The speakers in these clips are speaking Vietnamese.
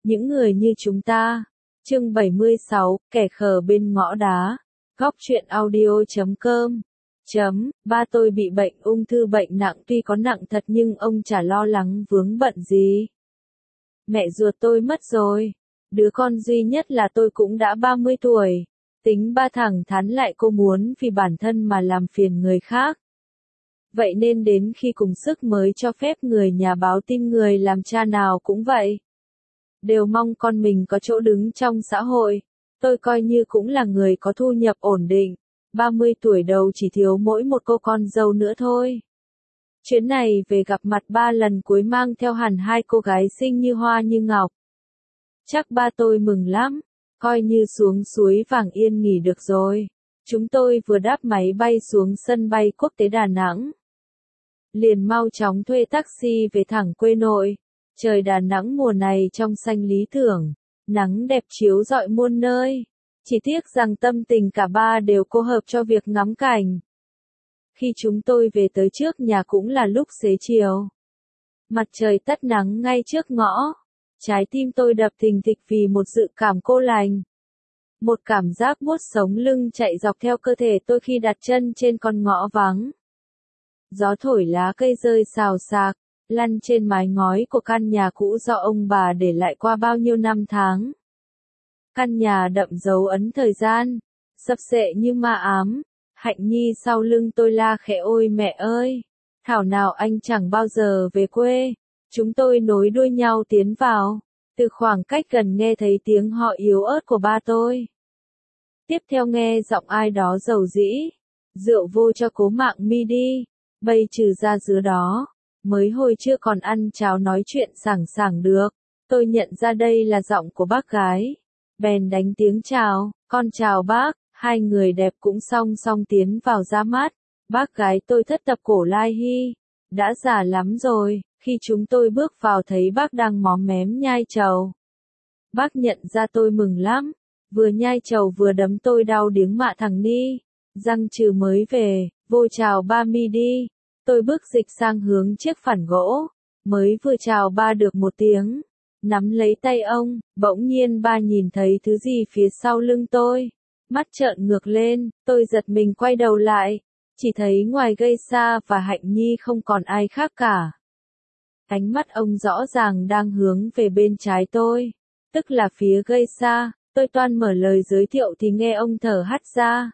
Những người như chúng ta. Chương 76, kẻ khờ bên ngõ đá. Góc truyện audio.com. Ba tôi bị bệnh ung thư, bệnh nặng, tuy có nặng thật nhưng ông chả lo lắng vướng bận gì. Mẹ ruột tôi mất rồi. Đứa con duy nhất là tôi cũng đã 30 tuổi. Tính ba thẳng thắn lại cô muốn vì bản thân mà làm phiền người khác. Vậy nên đến khi cùng sức mới cho phép người nhà báo tin, người làm cha nào cũng vậy. Đều mong con mình có chỗ đứng trong xã hội. Tôi coi như cũng là người có thu nhập ổn định. 30 tuổi đầu chỉ thiếu mỗi một cô con dâu nữa thôi. Chuyến này về gặp mặt 3 lần cuối mang theo hẳn 2 cô gái xinh như hoa như ngọc. Chắc ba tôi mừng lắm. Coi như xuống suối Vàng Yên nghỉ được rồi. Chúng tôi vừa đáp máy bay xuống sân bay quốc tế Đà Nẵng. Liền mau chóng thuê taxi về thẳng quê nội. Trời Đà Nẵng mùa này trong xanh lý tưởng. Nắng đẹp chiếu rọi muôn nơi. Chỉ tiếc rằng tâm tình cả ba đều cô hợp cho việc ngắm cảnh. Khi chúng tôi về tới trước nhà cũng là lúc xế chiều. Mặt trời tắt nắng ngay trước ngõ. Trái tim tôi đập thình thịch vì một dự cảm cô lành. Một cảm giác buốt sống lưng chạy dọc theo cơ thể tôi khi đặt chân trên con ngõ vắng. Gió thổi lá cây rơi xào xạc, lăn trên mái ngói của căn nhà cũ do ông bà để lại qua bao nhiêu năm tháng. Căn nhà đậm dấu ấn thời gian, sập xệ như ma ám. Hạnh Nhi sau lưng tôi la khẽ: ôi mẹ ơi, thảo nào anh chẳng bao giờ về quê. Chúng tôi nối đuôi nhau tiến vào, từ khoảng cách gần nghe thấy tiếng họ yếu ớt của ba tôi. Tiếp theo nghe giọng ai đó dầu dĩ: rượu vô cho cố mạng mi đi, bây trừ ra dứa đó, mới hồi chưa còn ăn cháo nói chuyện sảng sảng được. Tôi nhận ra đây là giọng của bác gái, bèn đánh tiếng chào: con chào bác. Hai người đẹp cũng song song tiến vào ra mắt. Bác gái tôi thất tập cổ lai hy, đã già lắm rồi. Khi chúng tôi bước vào thấy bác đang móm mém nhai trầu. Bác nhận ra tôi mừng lắm, vừa nhai trầu vừa đấm tôi đau điếng: mạ thằng Ni, răng trừ mới về, vô chào ba mi đi. Tôi bước dịch sang hướng chiếc phản gỗ, mới vừa chào ba được một tiếng, nắm lấy tay ông, bỗng nhiên ba nhìn thấy thứ gì phía sau lưng tôi. Mắt trợn ngược lên, tôi giật mình quay đầu lại, chỉ thấy ngoài Gây Sa và Hạnh Nhi không còn ai khác cả. Ánh mắt ông rõ ràng đang hướng về bên trái tôi, tức là phía Gây Sa. Tôi toan mở lời giới thiệu thì nghe ông thở hắt ra.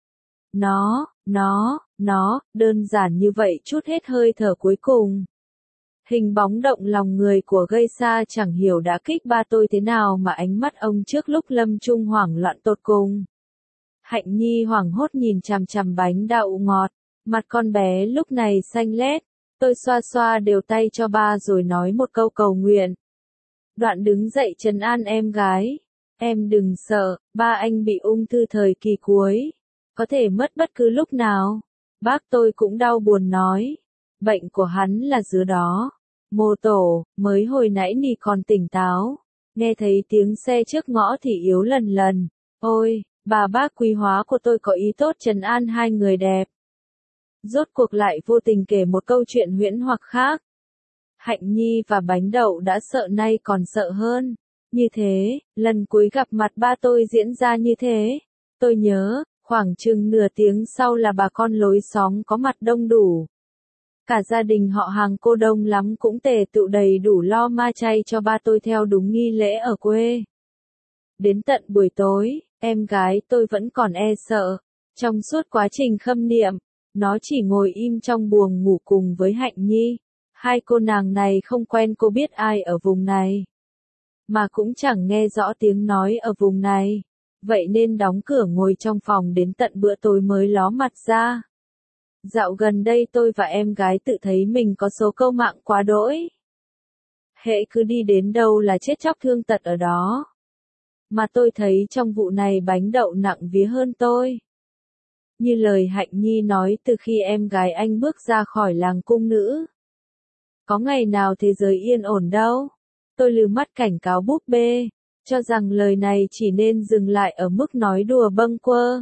Nó, đơn giản như vậy, chút hết hơi thở cuối cùng. Hình bóng động lòng người của Gây Sa chẳng hiểu đã kích ba tôi thế nào mà ánh mắt ông trước lúc lâm chung hoảng loạn tột cùng. Hạnh Nhi hoảng hốt nhìn chằm chằm bánh đậu ngọt, mặt con bé lúc này xanh lét. Tôi xoa xoa đều tay cho ba rồi nói một câu cầu nguyện. Đoạn đứng dậy trấn an em gái: em đừng sợ, ba anh bị ung thư thời kỳ cuối, có thể mất bất cứ lúc nào. Bác tôi cũng đau buồn nói: bệnh của hắn là dứa đó. Mô Tổ, mới hồi nãy Nì còn tỉnh táo, nghe thấy tiếng xe trước ngõ thì yếu lần lần. Ôi, bà bác quý hóa của tôi có ý tốt trấn an hai người đẹp. Rốt cuộc lại vô tình kể một câu chuyện huyễn hoặc khác. Hạnh Nhi và bánh đậu đã sợ nay còn sợ hơn. Như thế, lần cuối gặp mặt ba tôi diễn ra như thế. Tôi nhớ, khoảng chừng nửa tiếng sau là bà con lối xóm có mặt đông đủ. Cả gia đình họ hàng cô đông lắm cũng tề tựu đầy đủ lo ma chay cho ba tôi theo đúng nghi lễ ở quê. Đến tận buổi tối, em gái tôi vẫn còn e sợ. Trong suốt quá trình khâm niệm, nó chỉ ngồi im trong buồng ngủ cùng với Hạnh Nhi. Hai cô nàng này không quen cô biết ai ở vùng này, mà cũng chẳng nghe rõ tiếng nói ở vùng này. Vậy nên đóng cửa ngồi trong phòng đến tận bữa tối mới ló mặt ra. Dạo gần đây tôi và em gái tự thấy mình có số câu mạng quá đỗi. Hễ cứ đi đến đâu là chết chóc thương tật ở đó. Mà tôi thấy trong vụ này bánh đậu nặng vía hơn tôi. Như lời Hạnh Nhi nói, từ khi em gái anh bước ra khỏi làng cung nữ, có ngày nào thế giới yên ổn đâu. Tôi lừ mắt cảnh cáo búp bê, cho rằng lời này chỉ nên dừng lại ở mức nói đùa bâng quơ.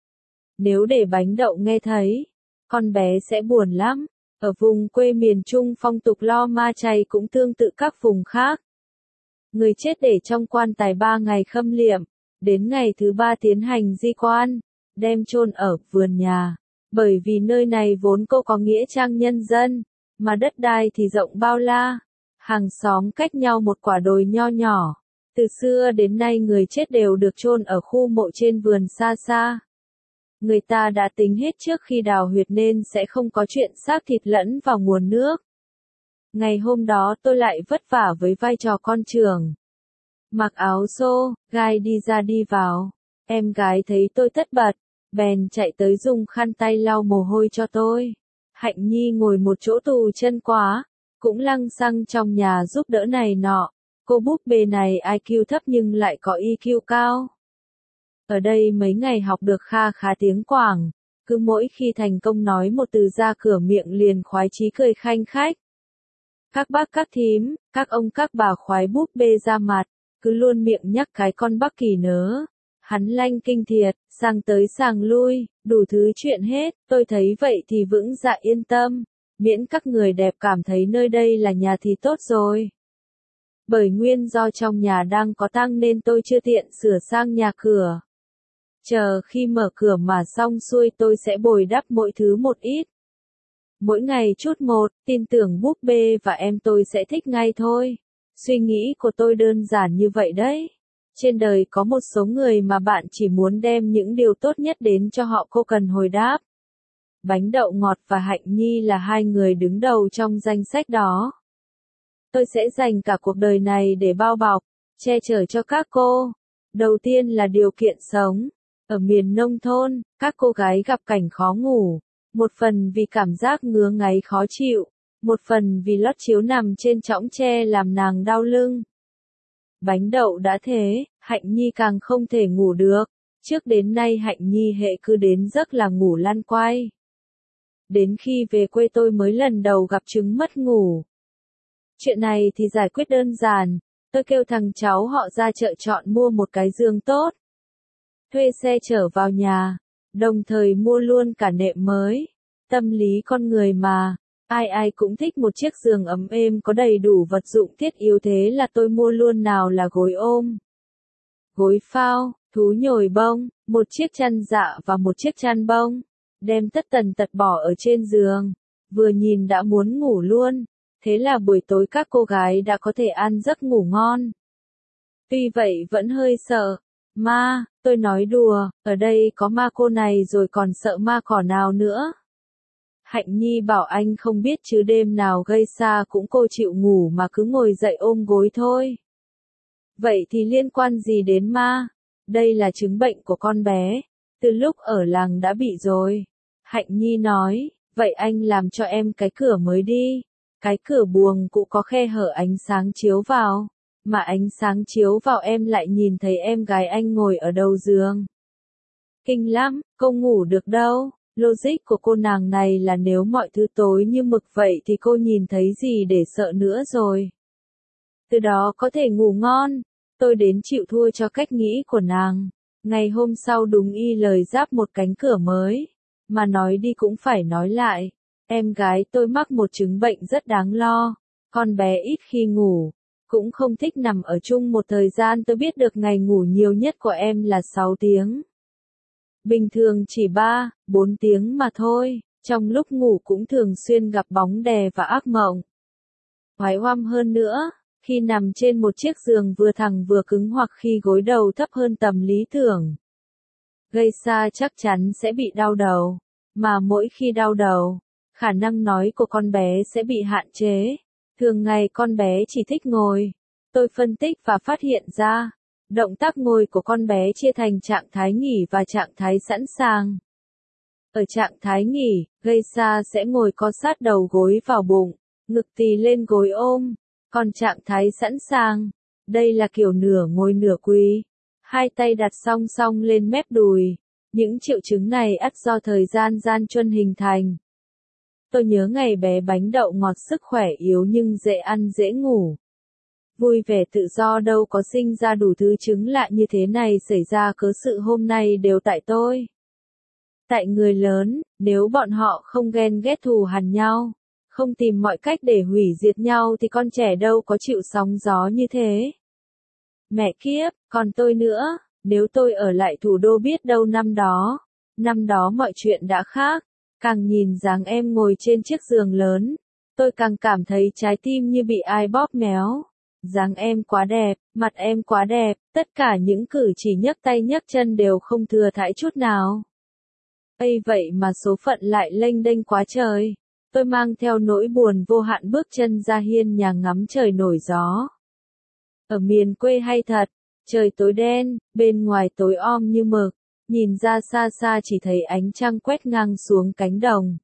Nếu để bánh đậu nghe thấy, con bé sẽ buồn lắm. Ở vùng quê miền Trung phong tục lo ma chay cũng tương tự các vùng khác. Người chết để trong quan tài 3 ngày khâm liệm, đến ngày thứ 3 tiến hành di quan, đem chôn ở vườn nhà. Bởi vì nơi này vốn cô có nghĩa trang nhân dân, mà đất đai thì rộng bao la, hàng xóm cách nhau một quả đồi nho nhỏ. Từ xưa đến nay người chết đều được chôn ở khu mộ trên vườn xa xa. Người ta đã tính hết trước khi đào huyệt nên sẽ không có chuyện xác thịt lẫn vào nguồn nước. Ngày hôm đó tôi lại vất vả với vai trò con trưởng. Mặc áo xô, gai đi ra đi vào. Em gái thấy tôi tất bật, bèn chạy tới dùng khăn tay lau mồ hôi cho tôi. Hạnh Nhi ngồi một chỗ tù chân quá, cũng lăng xăng trong nhà giúp đỡ này nọ. Cô búp bê này IQ thấp nhưng lại có EQ cao. Ở đây mấy ngày học được kha khá tiếng Quảng, cứ mỗi khi thành công nói một từ ra cửa miệng liền khoái chí cười khanh khách. Các bác các thím, các ông các bà khoái búp bê ra mặt, cứ luôn miệng nhắc cái con Bắc Kỳ nớ. Hắn lanh kinh thiệt, sang tới sang lui, đủ thứ chuyện hết, tôi thấy vậy thì vững dạ yên tâm, miễn các người đẹp cảm thấy nơi đây là nhà thì tốt rồi. Bởi nguyên do trong nhà đang có tang nên tôi chưa tiện sửa sang nhà cửa. Chờ khi mở cửa mà xong xuôi tôi sẽ bồi đắp mỗi thứ một ít. Mỗi ngày chút một, tin tưởng búp bê và em tôi sẽ thích ngay thôi. Suy nghĩ của tôi đơn giản như vậy đấy. Trên đời có một số người mà bạn chỉ muốn đem những điều tốt nhất đến cho họ, cô cần hồi đáp. Bánh đậu ngọt và Hạnh Nhi là hai người đứng đầu trong danh sách đó. Tôi sẽ dành cả cuộc đời này để bao bọc, che chở cho các cô. Đầu tiên là điều kiện sống. Ở miền nông thôn, các cô gái gặp cảnh khó ngủ. Một phần vì cảm giác ngứa ngáy khó chịu. Một phần vì lót chiếu nằm trên chõng tre làm nàng đau lưng. Bánh đậu đã thế, Hạnh Nhi càng không thể ngủ được. Trước đến nay Hạnh Nhi hệ cứ đến giấc là ngủ lăn quay. Đến khi về quê tôi mới lần đầu gặp chứng mất ngủ. Chuyện này thì giải quyết đơn giản. Tôi kêu thằng cháu họ ra chợ chọn mua một cái giường tốt. Thuê xe chở vào nhà. Đồng thời mua luôn cả nệm mới. Tâm lý con người mà. Ai ai cũng thích một chiếc giường ấm êm có đầy đủ vật dụng thiết yếu, thế là tôi mua luôn, nào là gối ôm, gối phao, thú nhồi bông, một chiếc chăn dạ và một chiếc chăn bông. Đem tất tần tật bỏ ở trên giường. Vừa nhìn đã muốn ngủ luôn. Thế là buổi tối các cô gái đã có thể ăn giấc ngủ ngon. Tuy vậy vẫn hơi sợ. Ma, tôi nói đùa, ở đây có ma cô này rồi còn sợ ma cỏ nào nữa. Hạnh Nhi bảo anh không biết chứ đêm nào gây xa cũng cô chịu ngủ mà cứ ngồi dậy ôm gối thôi. Vậy thì liên quan gì đến ma? Đây là chứng bệnh của con bé. Từ lúc ở làng đã bị rồi. Hạnh Nhi nói, vậy anh làm cho em cái cửa mới đi. Cái cửa buồng cũng có khe hở ánh sáng chiếu vào. Mà ánh sáng chiếu vào em lại nhìn thấy em gái anh ngồi ở đầu giường. Kinh lắm, cô ngủ được đâu. Logic của cô nàng này là nếu mọi thứ tối như mực vậy thì cô nhìn thấy gì để sợ nữa rồi. Từ đó có thể ngủ ngon. Tôi đến chịu thua cho cách nghĩ của nàng. Ngày hôm sau đúng y lời giáp một cánh cửa mới. Mà nói đi cũng phải nói lại. Em gái tôi mắc một chứng bệnh rất đáng lo. Con bé ít khi ngủ. Cũng không thích nằm ở chung một thời gian. Tôi biết được ngày ngủ nhiều nhất của em là 6 tiếng. Bình thường chỉ 3, 4 tiếng mà thôi. Trong lúc ngủ cũng thường xuyên gặp bóng đè và ác mộng. Oái oăm hơn nữa, khi nằm trên một chiếc giường vừa thẳng vừa cứng hoặc khi gối đầu thấp hơn tầm lý tưởng. Gây xa chắc chắn sẽ bị đau đầu. Mà mỗi khi đau đầu, khả năng nói của con bé sẽ bị hạn chế. Thường ngày con bé chỉ thích ngồi. Tôi phân tích và phát hiện ra, động tác ngồi của con bé chia thành trạng thái nghỉ và trạng thái sẵn sàng. Ở trạng thái nghỉ, gây xa sẽ ngồi co sát đầu gối vào bụng, ngực tì lên gối ôm. Còn trạng thái sẵn sàng, đây là kiểu nửa ngồi nửa quỳ. Hai tay đặt song song lên mép đùi. Những triệu chứng này ắt do thời gian gian truân hình thành. Tôi nhớ ngày bé bánh đậu ngọt sức khỏe yếu nhưng dễ ăn dễ ngủ. Vui vẻ tự do đâu có sinh ra đủ thứ chứng lạ như thế này xảy ra, cớ sự hôm nay đều tại tôi. Tại người lớn, nếu bọn họ không ghen ghét thù hằn nhau, không tìm mọi cách để hủy diệt nhau thì con trẻ đâu có chịu sóng gió như thế. Mẹ kiếp, còn tôi nữa, nếu tôi ở lại thủ đô biết đâu năm đó mọi chuyện đã khác. Càng nhìn dáng em ngồi trên chiếc giường lớn, tôi càng cảm thấy trái tim như bị ai bóp méo. Dáng em quá đẹp, mặt em quá đẹp, tất cả những cử chỉ nhấc tay nhấc chân đều không thừa thãi chút nào. Ây vậy mà số phận lại lênh đênh quá trời. Tôi mang theo nỗi buồn vô hạn bước chân ra hiên nhà ngắm trời nổi gió. Ở miền quê hay thật, trời tối đen, bên ngoài tối om như mực, nhìn ra xa xa chỉ thấy ánh trăng quét ngang xuống cánh đồng.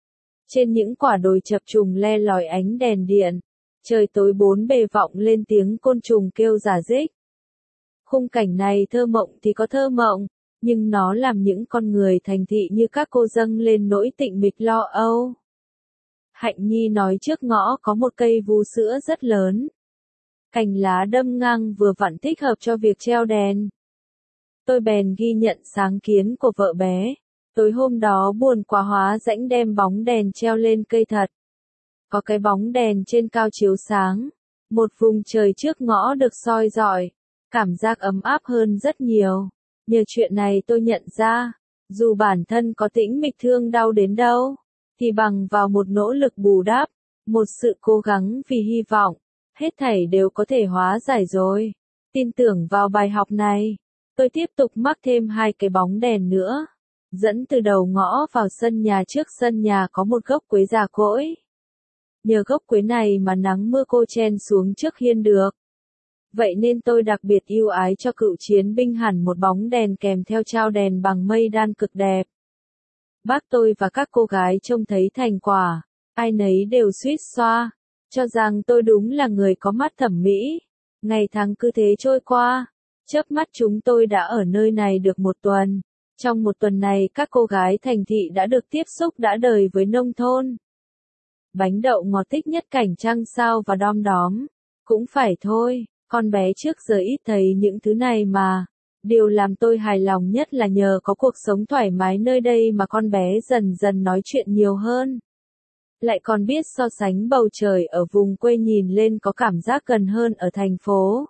Trên những quả đồi chập trùng le lói ánh đèn điện, trời tối bốn bề vọng lên tiếng côn trùng kêu rả rích. Khung cảnh này thơ mộng thì có thơ mộng, nhưng nó làm những con người thành thị như các cô dâng lên nỗi tịnh mịch lo âu. Hạnh Nhi nói trước ngõ có một cây vú sữa rất lớn. Cành lá đâm ngang vừa vặn thích hợp cho việc treo đèn. Tôi bèn ghi nhận sáng kiến của vợ bé. Tối hôm đó buồn quá hóa rãnh đem bóng đèn treo lên cây thật. Có cái bóng đèn trên cao chiếu sáng. Một vùng trời trước ngõ được soi rọi. Cảm giác ấm áp hơn rất nhiều. Nhờ chuyện này tôi nhận ra, dù bản thân có tĩnh mịch thương đau đến đâu, thì bằng vào một nỗ lực bù đắp, một sự cố gắng vì hy vọng, hết thảy đều có thể hóa giải rồi. Tin tưởng vào bài học này, tôi tiếp tục mắc thêm 2 cái bóng đèn nữa. Dẫn từ đầu ngõ vào sân nhà, trước sân nhà có một gốc quế già cỗi. Nhờ gốc quế này mà nắng mưa cô chen xuống trước hiên được. Vậy nên tôi đặc biệt yêu ái cho cựu chiến binh hẳn một bóng đèn kèm theo trao đèn bằng mây đan cực đẹp. Bác tôi và các cô gái trông thấy thành quả, ai nấy đều suýt xoa, cho rằng tôi đúng là người có mắt thẩm mỹ. Ngày tháng cứ thế trôi qua, chớp mắt chúng tôi đã ở nơi này được một tuần. Trong một tuần này các cô gái thành thị đã được tiếp xúc đã đời với nông thôn. Bánh đậu ngọt thích nhất cảnh trăng sao và đom đóm. Cũng phải thôi, con bé trước giờ ít thấy những thứ này mà. Điều làm tôi hài lòng nhất là nhờ có cuộc sống thoải mái nơi đây mà con bé dần dần nói chuyện nhiều hơn. Lại còn biết so sánh bầu trời ở vùng quê nhìn lên có cảm giác gần hơn ở thành phố.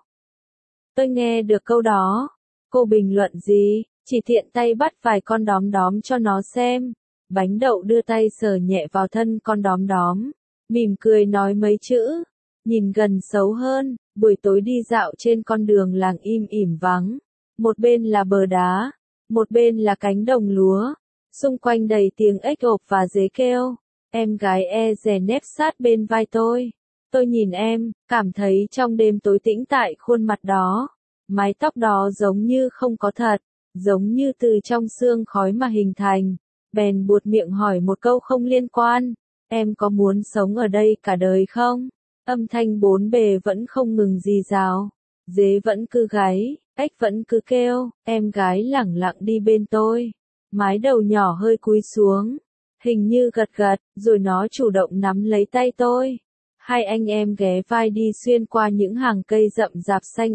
Tôi nghe được câu đó. Cô bình luận gì? Chỉ tiện tay bắt vài con đóm đóm cho nó xem. Bánh đậu đưa tay sờ nhẹ vào thân con đóm đóm. Mỉm cười nói mấy chữ. Nhìn gần xấu hơn, buổi tối đi dạo trên con đường làng im ỉm vắng. Một bên là bờ đá, một bên là cánh đồng lúa. Xung quanh đầy tiếng ếch ộp và dế kêu. Em gái e dè nép sát bên vai tôi. Tôi nhìn em, cảm thấy trong đêm tối tĩnh tại khuôn mặt đó. Mái tóc đó giống như không có thật, giống như từ trong sương khói mà hình thành. Bèn buột miệng hỏi một câu không liên quan. Em có muốn sống ở đây cả đời không? Âm thanh bốn bề vẫn không ngừng rì rào. Dế vẫn cứ gáy, ếch vẫn cứ kêu. Em gái lẳng lặng đi bên tôi. Mái đầu nhỏ hơi cúi xuống. Hình như gật gật, rồi nó chủ động nắm lấy tay tôi. Hai anh em ghé vai đi xuyên qua những hàng cây rậm rạp xanh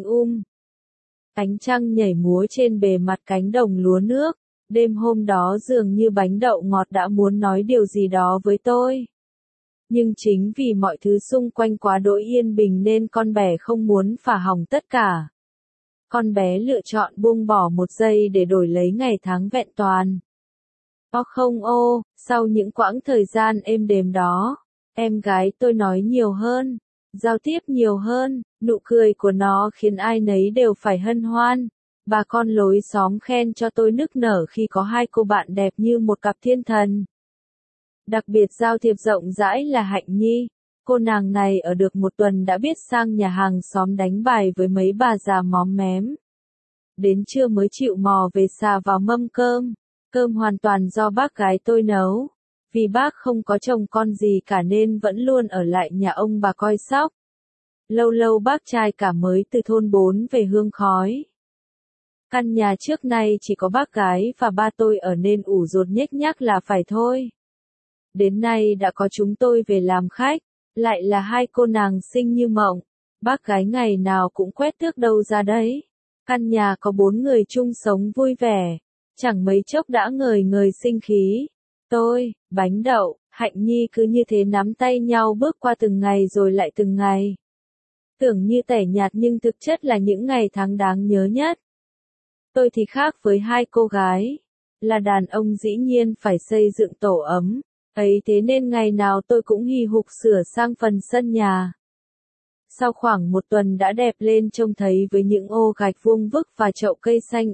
Ánh trăng nhảy múa trên bề mặt cánh đồng lúa nước. Đêm hôm đó dường như bánh đậu ngọt đã muốn nói điều gì đó với tôi. Nhưng chính vì mọi thứ xung quanh quá đỗi yên bình nên con bé không muốn phá hỏng tất cả. Con bé lựa chọn buông bỏ một giây để đổi lấy ngày tháng vẹn toàn. Không ô, sau những quãng thời gian êm đềm đó, em gái tôi nói nhiều hơn, giao tiếp nhiều hơn, nụ cười của nó khiến ai nấy đều phải hân hoan. Bà con lối xóm khen cho tôi nức nở khi có 2 cô bạn đẹp như một cặp thiên thần. Đặc biệt giao thiệp rộng rãi là Hạnh Nhi. Cô nàng này ở được một tuần đã biết sang nhà hàng xóm đánh bài với mấy bà già móm mém. Đến trưa mới chịu mò về xà vào mâm cơm. Cơm hoàn toàn do bác gái tôi nấu. Vì bác không có chồng con gì cả nên vẫn luôn ở lại nhà ông bà coi sóc. Lâu lâu bác trai cả mới từ thôn 4 về hương khói. Căn nhà trước nay chỉ có bác gái và ba tôi ở nên ủ rột nhếch nhác là phải thôi. Đến nay đã có chúng tôi về làm khách, lại là 2 cô nàng xinh như mộng. Bác gái ngày nào cũng quét tước đâu ra đấy. Căn nhà có 4 người chung sống vui vẻ. Chẳng mấy chốc đã ngời ngời sinh khí. Tôi, Bánh Đậu, Hạnh Nhi cứ như thế nắm tay nhau bước qua từng ngày rồi lại từng ngày. Tưởng như tẻ nhạt nhưng thực chất là những ngày tháng đáng nhớ nhất. Tôi thì khác với hai cô gái. Là đàn ông dĩ nhiên phải xây dựng tổ ấm. Ấy thế nên ngày nào tôi cũng hì hục sửa sang phần sân nhà. Sau khoảng một tuần đã đẹp lên trông thấy với những ô gạch vuông vức và chậu cây xanh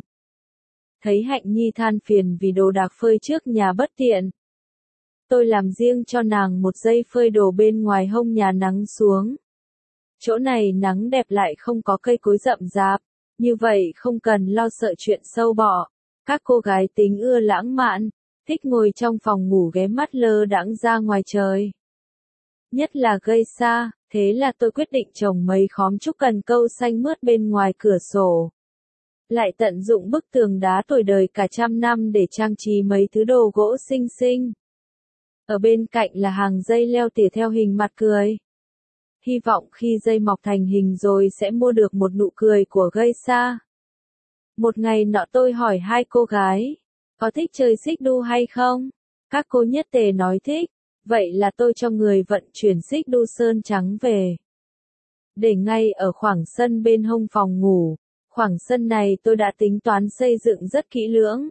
Thấy Hạnh Nhi than phiền vì đồ đạc phơi trước nhà bất tiện. Tôi làm riêng cho nàng một dây phơi đồ bên ngoài hông nhà nắng xuống. Chỗ này nắng đẹp lại không có cây cối rậm rạp, như vậy không cần lo sợ chuyện sâu bọ. Các cô gái tính ưa lãng mạn, thích ngồi trong phòng ngủ ghé mắt lơ đãng ra ngoài trời. Nhất là gây xa, thế là tôi quyết định trồng mấy khóm trúc cần câu xanh mướt bên ngoài cửa sổ. Lại tận dụng bức tường đá tuổi đời cả trăm năm để trang trí mấy thứ đồ gỗ xinh xinh. Ở bên cạnh là hàng dây leo tỉa theo hình mặt cười. Hy vọng khi dây mọc thành hình rồi sẽ mua được một nụ cười của gây xa. Một ngày nọ tôi hỏi hai cô gái, có thích chơi xích đu hay không? Các cô nhất tề nói thích, vậy là tôi cho người vận chuyển xích đu sơn trắng về. Để ngay ở khoảng sân bên hông phòng ngủ, khoảng sân này tôi đã tính toán xây dựng rất kỹ lưỡng.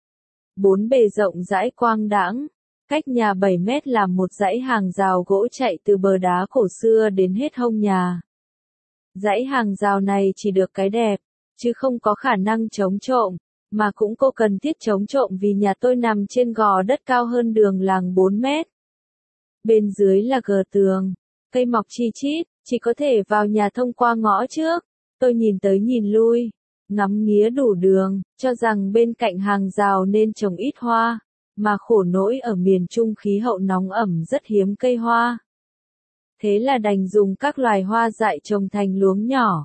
4 bề rộng rãi quang đãng, cách nhà 7 mét làm một dãy hàng rào gỗ chạy từ bờ đá cổ xưa đến hết hông nhà. Dãy hàng rào này chỉ được cái đẹp, chứ không có khả năng chống trộm, mà cũng có cần thiết chống trộm vì nhà tôi nằm trên gò đất cao hơn đường làng 4 mét. Bên dưới là gờ tường, cây mọc chi chít, chỉ có thể vào nhà thông qua ngõ trước. Tôi nhìn tới nhìn lui, ngắm nghía đủ đường, cho rằng bên cạnh hàng rào nên trồng ít hoa, mà khổ nỗi ở miền Trung khí hậu nóng ẩm rất hiếm cây hoa. Thế là đành dùng các loài hoa dại trồng thành luống nhỏ.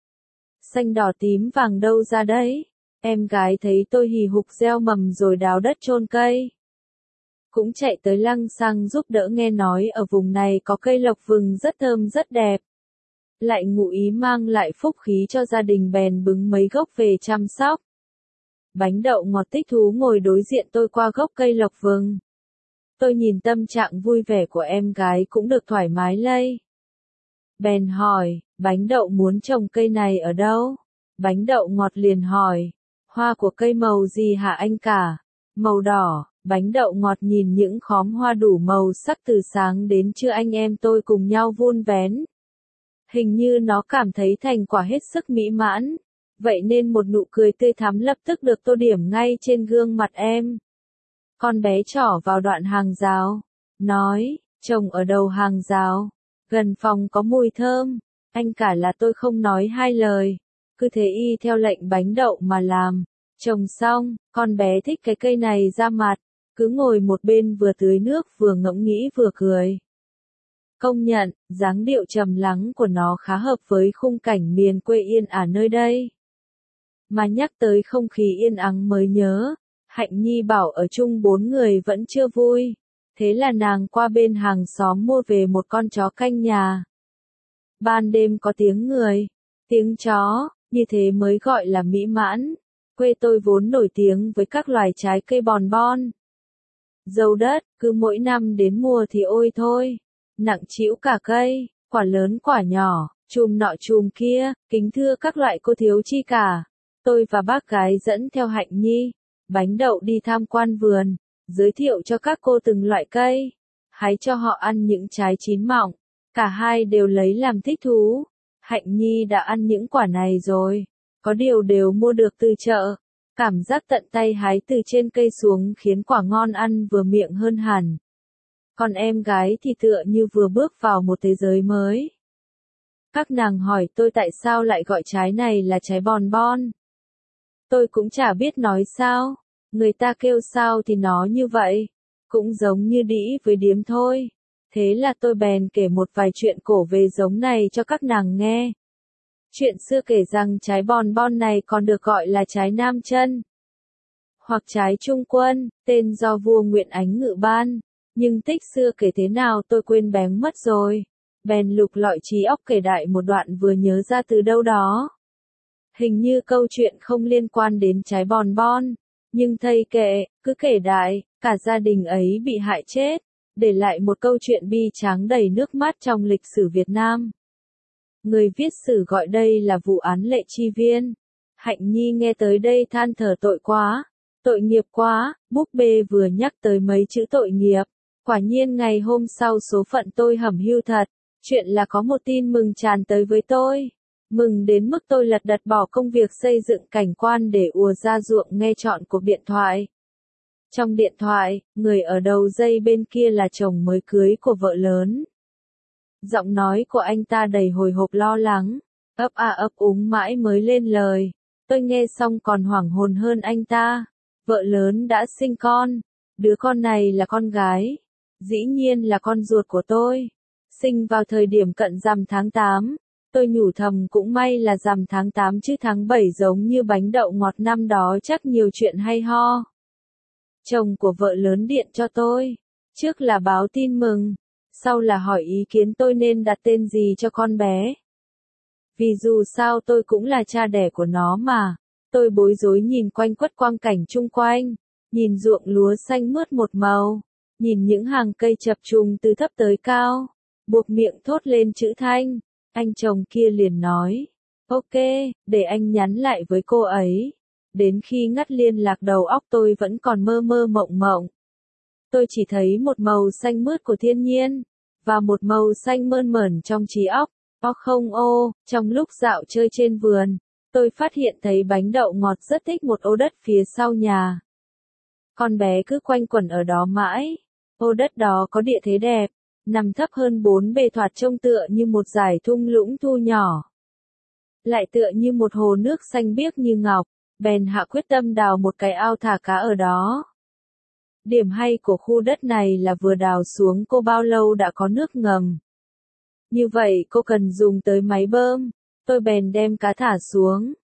Xanh đỏ tím vàng đâu ra đấy? Em gái thấy tôi hì hục gieo mầm rồi đào đất chôn cây. Cũng chạy tới lăng xăng giúp đỡ, nghe nói ở vùng này có cây lộc vừng rất thơm rất đẹp. Lại ngụ ý mang lại phúc khí cho gia đình, bèn bứng mấy gốc về chăm sóc. Bánh đậu ngọt thích thú ngồi đối diện tôi qua gốc cây lộc vừng. Tôi nhìn tâm trạng vui vẻ của em gái cũng được thoải mái lây. Bèn hỏi, bánh đậu muốn trồng cây này ở đâu? Bánh đậu ngọt liền hỏi, hoa của cây màu gì hả anh cả? Màu đỏ. Bánh đậu ngọt nhìn những khóm hoa đủ màu sắc từ sáng đến trưa anh em tôi cùng nhau vun vén. Hình như nó cảm thấy thành quả hết sức mỹ mãn, vậy nên một nụ cười tươi thắm lập tức được tô điểm ngay trên gương mặt em. Con bé trỏ vào đoạn hàng rào, nói, trồng ở đầu hàng rào, gần phòng có mùi thơm. Anh cả là tôi không nói hai lời, cứ thế y theo lệnh bánh đậu mà làm. Trồng xong, con bé thích cái cây này ra mặt, cứ ngồi một bên vừa tưới nước vừa ngẫm nghĩ vừa cười. Công nhận, dáng điệu trầm lắng của nó khá hợp với khung cảnh miền quê yên ả nơi đây. Mà nhắc tới không khí yên ắng mới nhớ, Hạnh Nhi bảo ở chung 4 người vẫn chưa vui, thế là nàng qua bên hàng xóm mua về một con chó canh nhà. Ban đêm có tiếng người, tiếng chó, như thế mới gọi là mỹ mãn. Quê tôi vốn nổi tiếng với các loài trái cây bòn bon. Dâu đất, cứ mỗi năm đến mùa thì ôi thôi, nặng trĩu cả cây, quả lớn quả nhỏ, chùm nọ chùm kia, kính thưa các loại cô thiếu chi cả. Tôi và bác gái dẫn theo Hạnh Nhi, bánh đậu đi tham quan vườn, giới thiệu cho các cô từng loại cây, hái cho họ ăn những trái chín mọng. Cả hai đều lấy làm thích thú. Hạnh Nhi đã ăn những quả này rồi, có điều đều mua được từ chợ. Cảm giác tận tay hái từ trên cây xuống khiến quả ngon ăn vừa miệng hơn hẳn. Còn em gái thì tựa như vừa bước vào một thế giới mới. Các nàng hỏi tôi tại sao lại gọi trái này là trái bòn bon. Tôi cũng chả biết nói sao, người ta kêu sao thì nó như vậy, cũng giống như đĩ với điếm thôi. Thế là tôi bèn kể một vài chuyện cổ về giống này cho các nàng nghe. Chuyện xưa kể rằng trái bòn bon này còn được gọi là trái Nam Chân, hoặc trái Trung Quân, tên do vua Nguyễn Ánh ngự ban, nhưng tích xưa kể thế nào tôi quên bén mất rồi. Bèn lục lọi trí óc kể đại một đoạn vừa nhớ ra từ đâu đó. Hình như câu chuyện không liên quan đến trái bòn bon, nhưng thầy kệ, cứ kể đại, cả gia đình ấy bị hại chết, để lại một câu chuyện bi tráng đầy nước mắt trong lịch sử Việt Nam. Người viết sử gọi đây là vụ án Lệ Chi Viên. Hạnh Nhi nghe tới đây than thở tội quá, tội nghiệp quá, búp bê vừa nhắc tới mấy chữ tội nghiệp. Quả nhiên ngày hôm sau số phận tôi hẩm hưu thật, chuyện là có một tin mừng tràn tới với tôi. Mừng đến mức tôi lật đật bỏ công việc xây dựng cảnh quan để ùa ra ruộng nghe trọn cuộc điện thoại. Trong điện thoại, người ở đầu dây bên kia là chồng mới cưới của vợ lớn. Giọng nói của anh ta đầy hồi hộp lo lắng, ấp a ấp úng mãi mới lên lời. Tôi nghe xong còn hoảng hồn hơn anh ta. Vợ lớn đã sinh con. Đứa con này là con gái. Dĩ nhiên là con ruột của tôi. Sinh vào thời điểm cận rằm tháng 8. Tôi nhủ thầm cũng may là rằm tháng 8 chứ tháng 7 giống như bánh đậu ngọt năm đó chắc nhiều chuyện hay ho. Chồng của vợ lớn điện cho tôi. Trước là báo tin mừng. Sau là hỏi ý kiến tôi nên đặt tên gì cho con bé. Vì dù sao tôi cũng là cha đẻ của nó mà. Tôi bối rối nhìn quanh quất quang cảnh chung quanh. Nhìn ruộng lúa xanh mướt một màu. Nhìn những hàng cây chập trùng từ thấp tới cao. Buộc miệng thốt lên chữ Thanh. Anh chồng kia liền nói. Ok, để anh nhắn lại với cô ấy. Đến khi ngắt liên lạc đầu óc tôi vẫn còn mơ mơ mộng mộng. Tôi chỉ thấy một màu xanh mướt của thiên nhiên. Và một màu xanh mơn mởn trong trí óc. Không ô, trong lúc dạo chơi trên vườn, tôi phát hiện thấy bánh đậu ngọt rất thích một ô đất phía sau nhà. Con bé cứ quanh quẩn ở đó mãi. Ô đất đó có địa thế đẹp, nằm thấp hơn 4 bề thoạt trông tựa như một dải thung lũng thu nhỏ. Lại tựa như một hồ nước xanh biếc như ngọc, bèn hạ quyết tâm đào một cái ao thả cá ở đó. Điểm hay của khu đất này là vừa đào xuống cô bao lâu đã có nước ngầm. Như vậy cô cần dùng tới máy bơm. Tôi bèn đem cá thả xuống.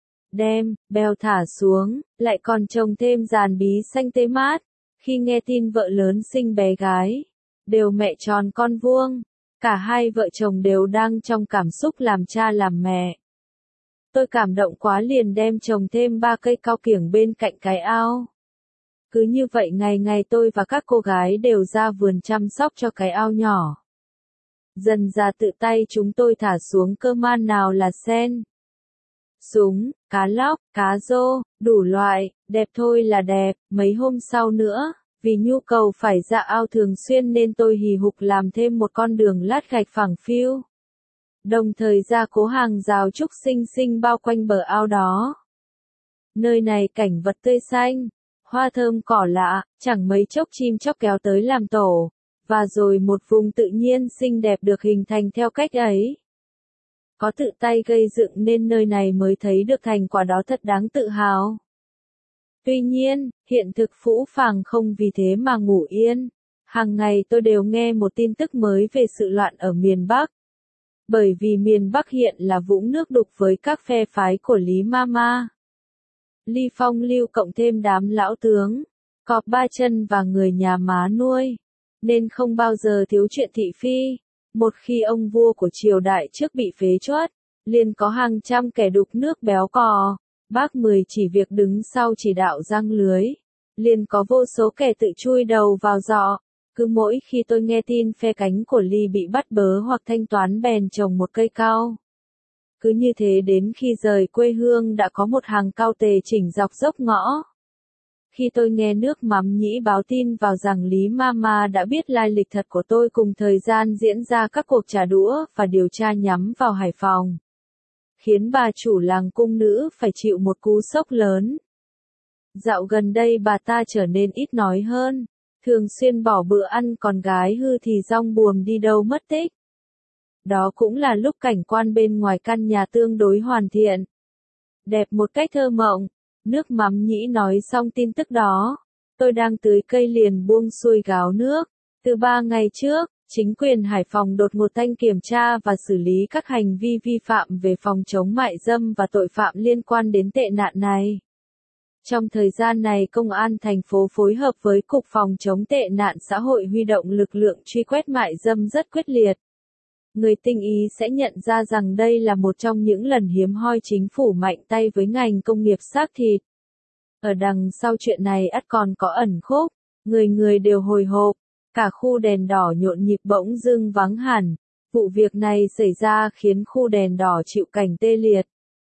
Bèo thả xuống, lại còn trồng thêm giàn bí xanh tươi mát. Khi nghe tin vợ lớn sinh bé gái, đều mẹ tròn con vuông. Cả hai vợ chồng đều đang trong cảm xúc làm cha làm mẹ. Tôi cảm động quá liền đem trồng thêm 3 cây cao kiểng bên cạnh cái ao. Cứ như vậy ngày ngày tôi và các cô gái đều ra vườn chăm sóc cho cái ao nhỏ. Dần ra tự tay chúng tôi thả xuống cơ man nào là sen, súng, cá lóc, cá rô, đủ loại, đẹp thôi là đẹp. Mấy hôm sau nữa, vì nhu cầu phải ra ao thường xuyên nên tôi hì hục làm thêm một con đường lát gạch phẳng phiu. Đồng thời gia cố hàng rào trúc xinh xinh bao quanh bờ ao đó. Nơi này cảnh vật tươi xanh, hoa thơm cỏ lạ, chẳng mấy chốc chim chóc kéo tới làm tổ. Và rồi một vùng tự nhiên xinh đẹp được hình thành theo cách ấy. Có tự tay gây dựng nên nơi này mới thấy được thành quả đó thật đáng tự hào. Tuy nhiên, hiện thực phũ phàng không vì thế mà ngủ yên. Hàng ngày tôi đều nghe một tin tức mới về sự loạn ở miền Bắc. Bởi vì miền Bắc hiện là vũng nước đục với các phe phái của Lý Mama, Ly Phong Lưu cộng thêm đám lão tướng, cọp ba chân và người nhà má nuôi. Nên không bao giờ thiếu chuyện thị phi. Một khi ông vua của triều đại trước bị phế truất, liền có hàng trăm kẻ đục nước béo cò. Bác Mười chỉ việc đứng sau chỉ đạo giăng lưới, liền có vô số kẻ tự chui đầu vào giọ. Cứ mỗi khi tôi nghe tin phe cánh của Ly bị bắt bớ hoặc thanh toán bèn trồng một cây cao. Cứ như thế đến khi rời quê hương đã có một hàng cao tề chỉnh dọc dốc ngõ. Khi tôi nghe nước mắm nhĩ báo tin vào rằng Lý Mama đã biết lai lịch thật của tôi cùng thời gian diễn ra các cuộc trả đũa và điều tra nhắm vào Hải Phòng, khiến bà chủ làng cung nữ phải chịu một cú sốc lớn. Dạo gần đây bà ta trở nên ít nói hơn, thường xuyên bỏ bữa ăn còn gái hư thì dong buồm đi đâu mất tích. Đó cũng là lúc cảnh quan bên ngoài căn nhà tương đối hoàn thiện, đẹp một cách thơ mộng. Nước mắm nhĩ nói xong tin tức đó, tôi đang tưới cây liền buông xuôi gáo nước. Từ 3 ngày trước, chính quyền Hải Phòng đột ngột thanh kiểm tra và xử lý các hành vi vi phạm về phòng chống mại dâm và tội phạm liên quan đến tệ nạn này. Trong thời gian này Công an thành phố phối hợp với Cục Phòng chống tệ nạn xã hội huy động lực lượng truy quét mại dâm rất quyết liệt. Người tinh ý sẽ nhận ra rằng đây là một trong những lần hiếm hoi chính phủ mạnh tay với ngành công nghiệp xác thịt. Ở đằng sau chuyện này ắt còn có ẩn khúc, người người đều hồi hộp, cả khu đèn đỏ nhộn nhịp bỗng dưng vắng hẳn, Vụ việc này xảy ra khiến khu đèn đỏ chịu cảnh tê liệt.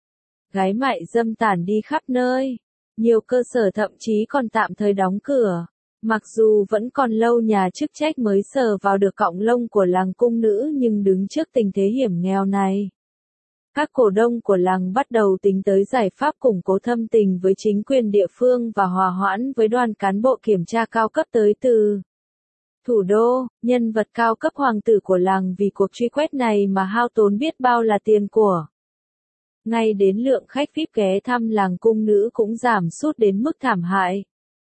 Gái mại dâm tản đi khắp nơi. Nhiều cơ sở thậm chí còn tạm thời đóng cửa. Mặc dù vẫn còn lâu nhà chức trách mới sờ vào được cọng lông của làng cung nữ nhưng đứng trước tình thế hiểm nghèo này. Các cổ đông của làng bắt đầu tính tới giải pháp củng cố thâm tình với chính quyền địa phương và hòa hoãn với đoàn cán bộ kiểm tra cao cấp tới từ thủ đô. Nhân vật cao cấp hoàng tử của làng vì cuộc truy quét này mà hao tốn biết bao là tiền của. Ngay đến lượng khách VIP ghé thăm làng cung nữ cũng giảm sút đến mức thảm hại.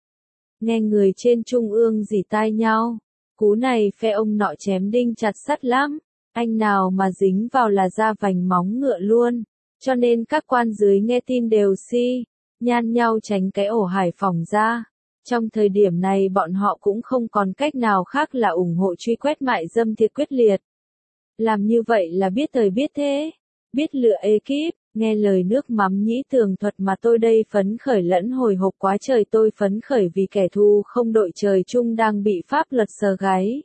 Nghe người trên trung ương rỉ tai nhau. Cú này phe ông nọ chém đinh chặt sắt lắm. Anh nào mà dính vào là ra vành móng ngựa luôn. Cho nên các quan dưới nghe tin đều nhan nhau tránh cái ổ Hải Phòng ra. Trong thời điểm này bọn họ cũng không còn cách nào khác là ủng hộ truy quét mại dâm thiệt quyết liệt. Làm như vậy là biết thời biết thế. Biết lựa ekip. Nghe lời nước mắm nhĩ tường thuật mà tôi đây phấn khởi lẫn hồi hộp quá trời, tôi phấn khởi vì kẻ thù không đội trời chung đang bị pháp luật sờ gáy.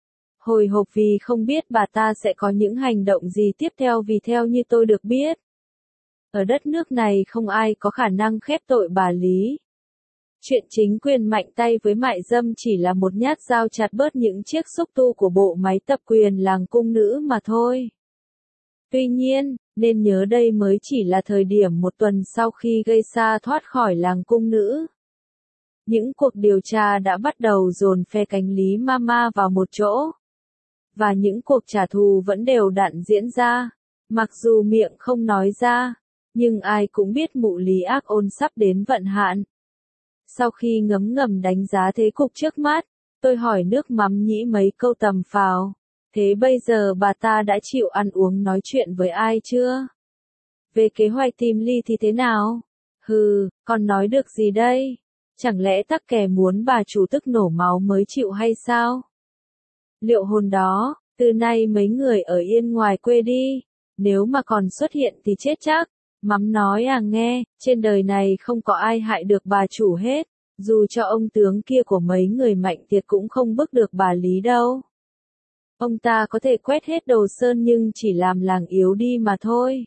Hồi hộp vì không biết bà ta sẽ có những hành động gì tiếp theo vì theo như tôi được biết. Ở đất nước này không ai có khả năng khép tội bà Lý. Chuyện chính quyền mạnh tay với mại dâm chỉ là một nhát dao chặt bớt những chiếc xúc tu của bộ máy tập quyền làng cung nữ mà thôi. Tuy nhiên, nên nhớ đây mới chỉ là thời điểm một tuần sau khi gây ra thoát khỏi làng cung nữ. Những cuộc điều tra đã bắt đầu dồn phe cánh Lý Mama vào một chỗ. Và những cuộc trả thù vẫn đều đặn diễn ra. Mặc dù miệng không nói ra, nhưng ai cũng biết mụ Lý ác ôn sắp đến vận hạn. Sau khi ngấm ngầm đánh giá thế cục trước mắt, tôi hỏi nước mắm nhĩ mấy câu tầm phào. Thế bây giờ bà ta đã chịu ăn uống nói chuyện với ai chưa? Về kế hoạch tìm ly thì thế nào? Hừ, còn nói được gì đây? Chẳng lẽ tắc kè muốn bà chủ tức nổ máu mới chịu hay sao? Liệu hồn đó, từ nay mấy người ở yên ngoài quê đi, nếu mà còn xuất hiện thì chết chắc. Mắm nói à nghe, trên đời này không có ai hại được bà chủ hết, dù cho ông tướng kia của mấy người mạnh thiệt cũng không bức được bà Lý đâu. Ông ta có thể quét hết Đồ Sơn nhưng chỉ làm làng yếu đi mà thôi.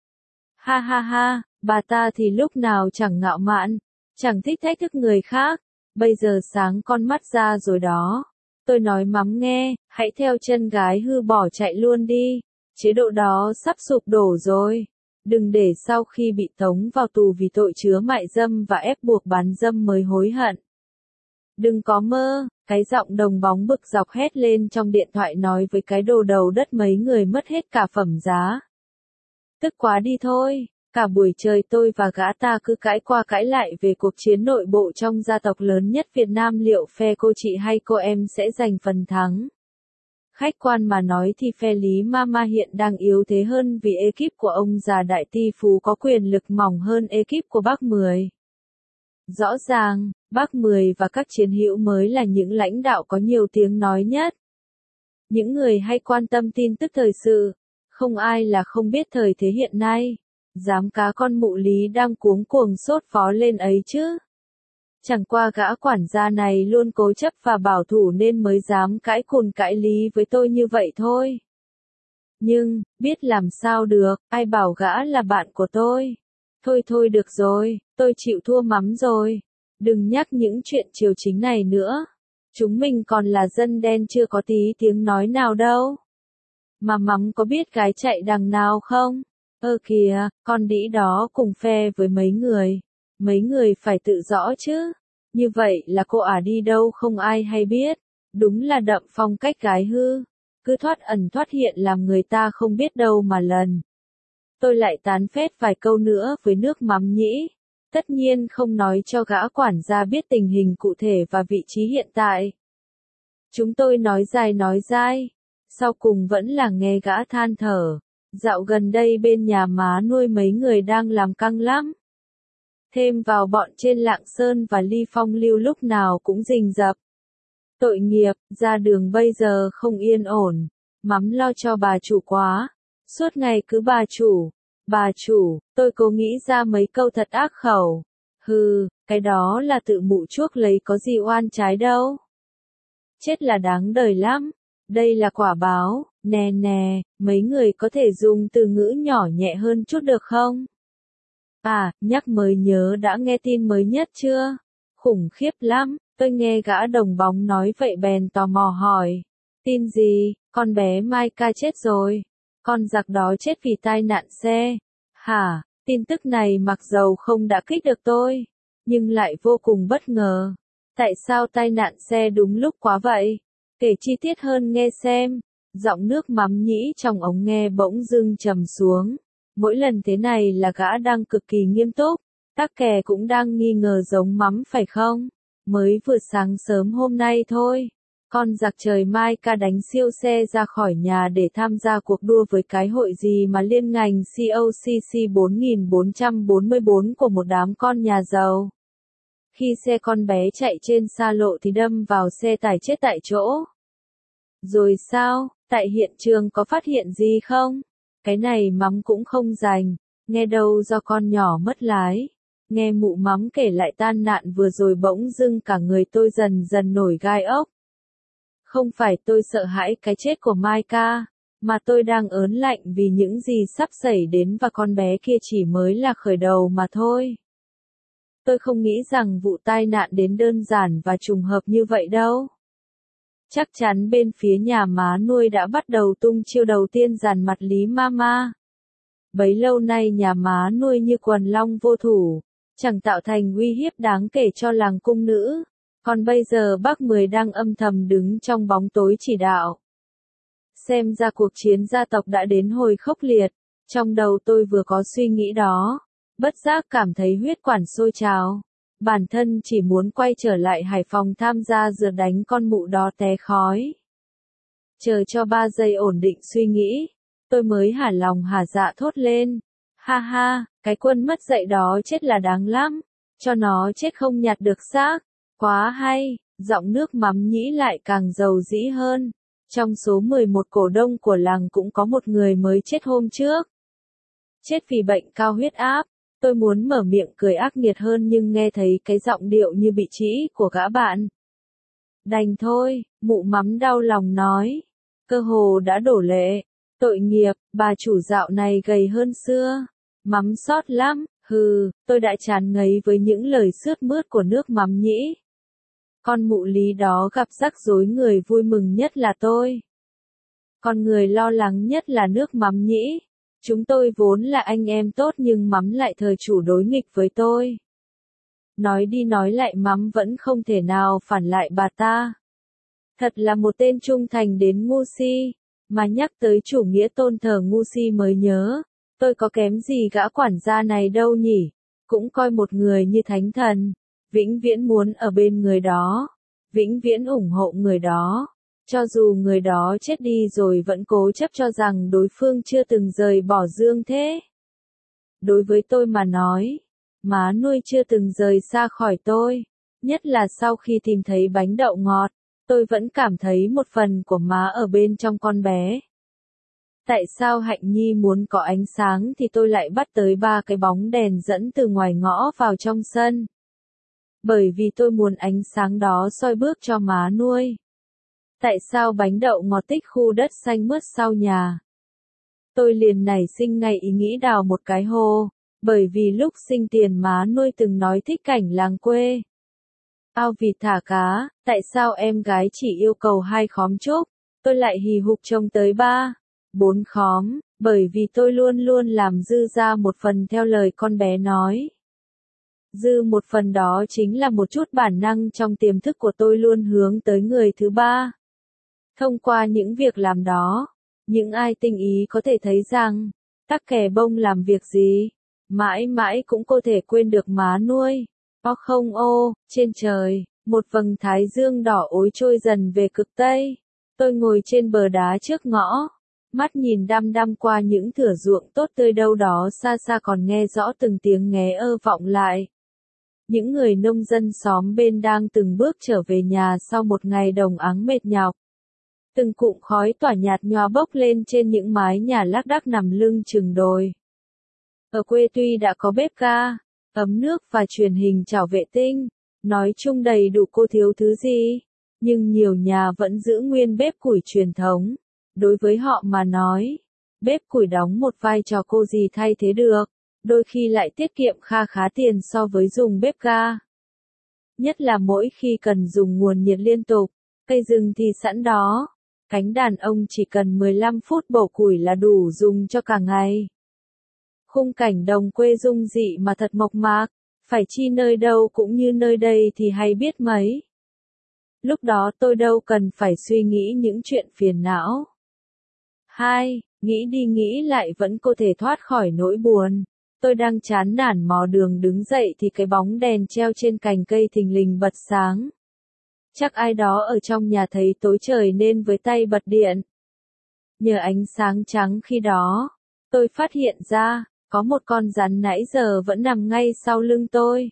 Ha ha ha, bà ta thì lúc nào chẳng ngạo mạn, chẳng thích thách thức người khác, bây giờ sáng con mắt ra rồi đó. Tôi nói mắm nghe, hãy theo chân gái hư bỏ chạy luôn đi, chế độ đó sắp sụp đổ rồi. Đừng để sau khi bị tống vào tù vì tội chứa mại dâm và ép buộc bán dâm mới hối hận. Đừng có mơ, cái giọng đồng bóng bực dọc hét lên trong điện thoại nói với cái đồ đầu đất mấy người mất hết cả phẩm giá. Tức quá đi thôi, cả buổi trời tôi và gã ta cứ cãi qua cãi lại về cuộc chiến nội bộ trong gia tộc lớn nhất Việt Nam, liệu phe cô chị hay cô em sẽ giành phần thắng. Khách quan mà nói thì phe Lý Mama hiện đang yếu thế hơn vì ekip của ông già đại tỷ phú có quyền lực mỏng hơn ekip của bác Mười. Rõ ràng, bác Mười và các chiến hữu mới là những lãnh đạo có nhiều tiếng nói nhất. Những người hay quan tâm tin tức thời sự, không ai là không biết thời thế hiện nay, dám cá con mụ Lý đang cuống cuồng sốt phó lên ấy chứ. Chẳng qua gã quản gia này luôn cố chấp và bảo thủ nên mới dám cãi cùn cãi lý với tôi như vậy thôi. Nhưng, biết làm sao được, ai bảo gã là bạn của tôi. Thôi thôi được rồi, tôi chịu thua mắm rồi. Đừng nhắc những chuyện triều chính này nữa. Chúng mình còn là dân đen chưa có tí tiếng nói nào đâu. Mà mắm có biết gái chạy đằng nào không? Kìa, con đĩ đó cùng phe với mấy người. Mấy người phải tự rõ chứ. Như vậy là cô ả đi đâu không ai hay biết. Đúng là đậm phong cách gái hư. Cứ thoát ẩn thoát hiện làm người ta không biết đâu mà lần. Tôi lại tán phét vài câu nữa với nước mắm nhĩ. Tất nhiên không nói cho gã quản gia biết tình hình cụ thể và vị trí hiện tại. Chúng tôi nói dai. Sau cùng vẫn là nghe gã than thở. Dạo gần đây bên nhà má nuôi mấy người đang làm căng lắm. Thêm vào bọn trên Lạng Sơn và Ly Phong Lưu lúc nào cũng rình rập. Tội nghiệp, ra đường bây giờ không yên ổn. Mắm lo cho bà chủ quá. Suốt ngày cứ bà chủ, tôi cố nghĩ ra mấy câu thật ác khẩu. Hừ, cái đó là tự mụ chuốc lấy có gì oan trái đâu. Chết là đáng đời lắm. Đây là quả báo, nè nè, mấy người có thể dùng từ ngữ nhỏ nhẹ hơn chút được không? À, nhắc mới nhớ đã nghe tin mới nhất chưa? Khủng khiếp lắm, tôi nghe gã đồng bóng nói vậy bèn tò mò hỏi. Tin gì, con bé Maika chết rồi. Con giặc đó chết vì tai nạn xe. Hả, tin tức này mặc dầu không đã kích được tôi, nhưng lại vô cùng bất ngờ. Tại sao tai nạn xe đúng lúc quá vậy? Kể chi tiết hơn nghe xem. Giọng nước mắm nhĩ trong ống nghe bỗng dưng trầm xuống. Mỗi lần thế này là gã đang cực kỳ nghiêm túc. Tắc kè cũng đang nghi ngờ giống mắm phải không? Mới vừa sáng sớm hôm nay thôi. Con giặc trời Maika đánh siêu xe ra khỏi nhà để tham gia cuộc đua với cái hội gì mà liên ngành COCC 4444 của một đám con nhà giàu. Khi xe con bé chạy trên xa lộ thì đâm vào xe tải chết tại chỗ. Rồi sao, tại hiện trường có phát hiện gì không? Cái này mắm cũng không rành, nghe đâu do con nhỏ mất lái. Nghe mụ mắm kể lại tai nạn vừa rồi bỗng dưng cả người tôi dần dần nổi gai ốc. Không phải tôi sợ hãi cái chết của Maika, mà tôi đang ớn lạnh vì những gì sắp xảy đến và con bé kia chỉ mới là khởi đầu mà thôi. Tôi không nghĩ rằng vụ tai nạn đến đơn giản và trùng hợp như vậy đâu. Chắc chắn bên phía nhà má nuôi đã bắt đầu tung chiêu đầu tiên dàn mặt Lý Mama. Bấy lâu nay nhà má nuôi như quần long vô thủ, chẳng tạo thành uy hiếp đáng kể cho làng cung nữ. Còn bây giờ bác Mười đang âm thầm đứng trong bóng tối chỉ đạo. Xem ra cuộc chiến gia tộc đã đến hồi khốc liệt. Trong đầu tôi vừa có suy nghĩ đó, bất giác cảm thấy huyết quản sôi trào. Bản thân chỉ muốn quay trở lại Hải Phòng tham gia rượt đánh con mụ đó té khói. Chờ cho 3 giây ổn định suy nghĩ, tôi mới hả lòng hả dạ thốt lên. Ha ha, cái quân mất dạy đó chết là đáng lắm. Cho nó chết không nhặt được xác. Quá hay, giọng nước mắm nhĩ lại càng dầu dĩ hơn. Trong số 11 cổ đông của làng cũng có một người mới chết hôm trước. Chết vì bệnh cao huyết áp. Tôi muốn mở miệng cười ác nghiệt hơn nhưng nghe thấy cái giọng điệu như bị trĩ của gã bạn. Đành thôi, mụ mắm đau lòng nói. Cơ hồ đã đổ lệ. Tội nghiệp, bà chủ dạo này gầy hơn xưa. Mắm sót lắm, hừ, tôi đã chán ngấy với những lời sướt mướt của nước mắm nhĩ. Con mụ Lý đó gặp rắc rối, người vui mừng nhất là tôi. Còn người lo lắng nhất là nước mắm nhĩ. Chúng tôi vốn là anh em tốt nhưng mắm lại thời chủ đối nghịch với tôi. Nói đi nói lại mắm vẫn không thể nào phản lại bà ta. Thật là một tên trung thành đến ngu si. Mà nhắc tới chủ nghĩa tôn thờ ngu si mới nhớ. Tôi có kém gì gã quản gia này đâu nhỉ. Cũng coi một người như thánh thần. Vĩnh viễn muốn ở bên người đó. Vĩnh viễn ủng hộ người đó. Cho dù người đó chết đi rồi vẫn cố chấp cho rằng đối phương chưa từng rời bỏ Dương Thế. Đối với tôi mà nói, má nuôi chưa từng rời xa khỏi tôi. Nhất là sau khi tìm thấy bánh đậu ngọt, tôi vẫn cảm thấy một phần của má ở bên trong con bé. Tại sao Hạnh Nhi muốn có ánh sáng thì tôi lại bắt tới 3 cái bóng đèn dẫn từ ngoài ngõ vào trong sân? Bởi vì tôi muốn ánh sáng đó soi bước cho má nuôi. Tại sao bánh đậu ngọt tích khu đất xanh mướt sau nhà? Tôi liền nảy sinh ngay ý nghĩ đào một cái hồ, bởi vì lúc sinh tiền má nuôi từng nói thích cảnh làng quê. Ao vịt thả cá, tại sao em gái chỉ yêu cầu 2 khóm trúc, tôi lại hì hục trông tới 3, 4 khóm, bởi vì tôi luôn luôn làm dư ra một phần theo lời con bé nói. Dư một phần đó chính là một chút bản năng trong tiềm thức của tôi luôn hướng tới người thứ ba. Thông qua những việc làm đó, những ai tinh ý có thể thấy rằng, tắc kè bông làm việc gì, mãi mãi cũng có thể quên được má nuôi. O không ô, trên trời, một vầng thái dương đỏ ối trôi dần về cực tây. Tôi ngồi trên bờ đá trước ngõ, mắt nhìn đăm đăm qua những thửa ruộng tốt tươi, đâu đó xa xa còn nghe rõ từng tiếng nghé ơ vọng lại. Những người nông dân xóm bên đang từng bước trở về nhà sau một ngày đồng áng mệt nhọc. Từng cụm khói tỏa nhạt nhòa bốc lên trên những mái nhà lác đác nằm lưng chừng đồi. Ở quê tuy đã có bếp ga, ấm nước và truyền hình chảo vệ tinh, nói chung đầy đủ, cô thiếu thứ gì? Nhưng nhiều nhà vẫn giữ nguyên bếp củi truyền thống. Đối với họ mà nói, bếp củi đóng một vai trò cô gì thay thế được, đôi khi lại tiết kiệm kha khá tiền so với dùng bếp ga. Nhất là mỗi khi cần dùng nguồn nhiệt liên tục, cây rừng thì sẵn đó, cánh đàn ông chỉ cần 15 phút bổ củi là đủ dùng cho cả ngày. Khung cảnh đồng quê dung dị mà thật mộc mạc, phải chi nơi đâu cũng như nơi đây thì hay biết mấy. Lúc đó tôi đâu cần phải suy nghĩ những chuyện phiền não. 2. Nghĩ đi nghĩ lại vẫn có thể thoát khỏi nỗi buồn. Tôi đang chán nản mò đường đứng dậy thì cái bóng đèn treo trên cành cây thình lình bật sáng. Chắc ai đó ở trong nhà thấy tối trời nên với tay bật điện. Nhờ ánh sáng trắng khi đó, tôi phát hiện ra, có một con rắn nãy giờ vẫn nằm ngay sau lưng tôi.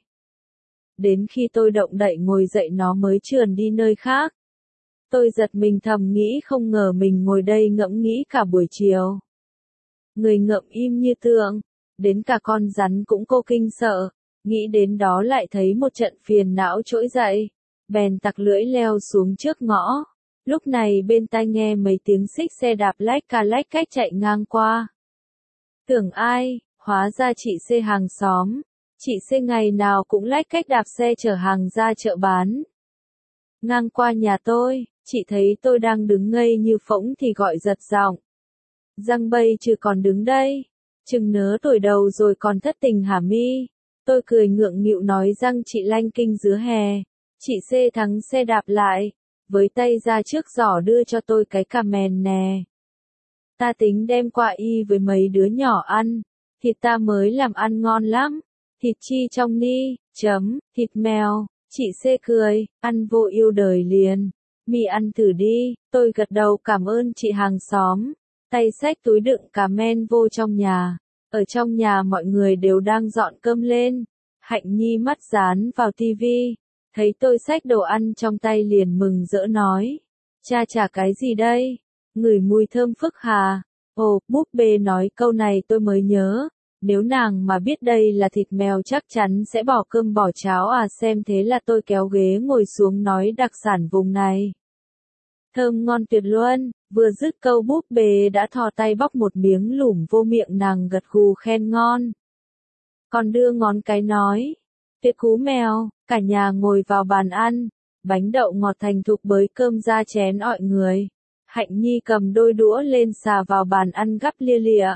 Đến khi tôi động đậy ngồi dậy nó mới trườn đi nơi khác. Tôi giật mình thầm nghĩ không ngờ mình ngồi đây ngẫm nghĩ cả buổi chiều. Người ngậm im như tượng, đến cả con rắn cũng cô kinh sợ, nghĩ đến đó lại thấy một trận phiền não trỗi dậy, bèn tặc lưỡi leo xuống trước ngõ. Lúc này bên tai nghe mấy tiếng xích xe đạp lách cách chạy ngang qua. Tưởng ai, hóa ra chị C hàng xóm. Chị C ngày nào cũng lách cách đạp xe chở hàng ra chợ bán. Ngang qua nhà tôi, chị thấy tôi đang đứng ngây như phỗng thì gọi giật giọng. Răng bây chứ còn đứng đây. Chừng nớ tuổi đầu rồi còn thất tình hả mi? Tôi cười ngượng nghịu nói răng chị lanh kinh dưới hè. Chị C thắng xe đạp lại, với tay ra trước giỏ đưa cho tôi cái cà mèn nè. Ta tính đem qua y với mấy đứa nhỏ ăn, thịt ta mới làm ăn ngon lắm. Thịt chi trong ni, thịt mèo. Chị C cười, ăn vô yêu đời liền. Mi ăn thử đi, tôi gật đầu cảm ơn chị hàng xóm. Tay xách túi đựng cà men vô trong nhà. Ở trong nhà mọi người đều đang dọn cơm lên. Hạnh Nhi mắt dán vào tivi. Thấy tôi xách đồ ăn trong tay liền mừng rỡ nói. Cha chả cái gì đây? Ngửi mùi thơm phức hà. Ồ, búp bê nói câu này tôi mới nhớ. Nếu nàng mà biết đây là thịt mèo chắc chắn sẽ bỏ cơm bỏ cháo à xem thế là tôi kéo ghế ngồi xuống nói đặc sản vùng này. Thơm ngon tuyệt luôn, vừa dứt câu búp bê đã thò tay bóc một miếng lủm vô miệng nàng gật gù khen ngon. Còn đưa ngón cái nói, tuyệt cú mèo, cả nhà ngồi vào bàn ăn, bánh đậu ngọt thành thục bới cơm ra chén ọi người. Hạnh Nhi cầm đôi đũa lên xà vào bàn ăn gắp lia lịa.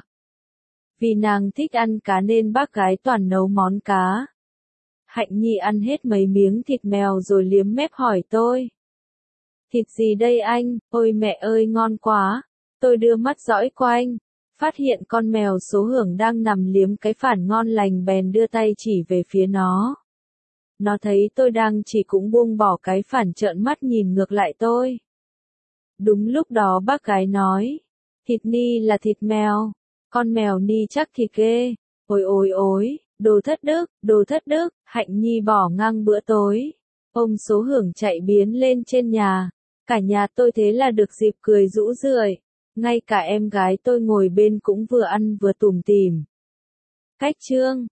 Vì nàng thích ăn cá nên bác gái toàn nấu món cá. Hạnh Nhi ăn hết mấy miếng thịt mèo rồi liếm mép hỏi tôi. Thịt gì đây anh, ôi mẹ ơi ngon quá. Tôi đưa mắt dõi quanh, phát hiện con mèo số hưởng đang nằm liếm cái phản ngon lành bèn đưa tay chỉ về phía nó. Nó thấy tôi đang chỉ cũng buông bỏ cái phản trợn mắt nhìn ngược lại tôi. Đúng lúc đó bác gái nói, thịt ni là thịt mèo, con mèo ni chắc thịt ghê, ôi, đồ thất đức, Hạnh Nhi bỏ ngang bữa tối. Ông số hưởng chạy biến lên trên nhà, cả nhà tôi thế là được dịp cười rũ rượi, ngay cả em gái tôi ngồi bên cũng vừa ăn vừa tủm tỉm. Cách chương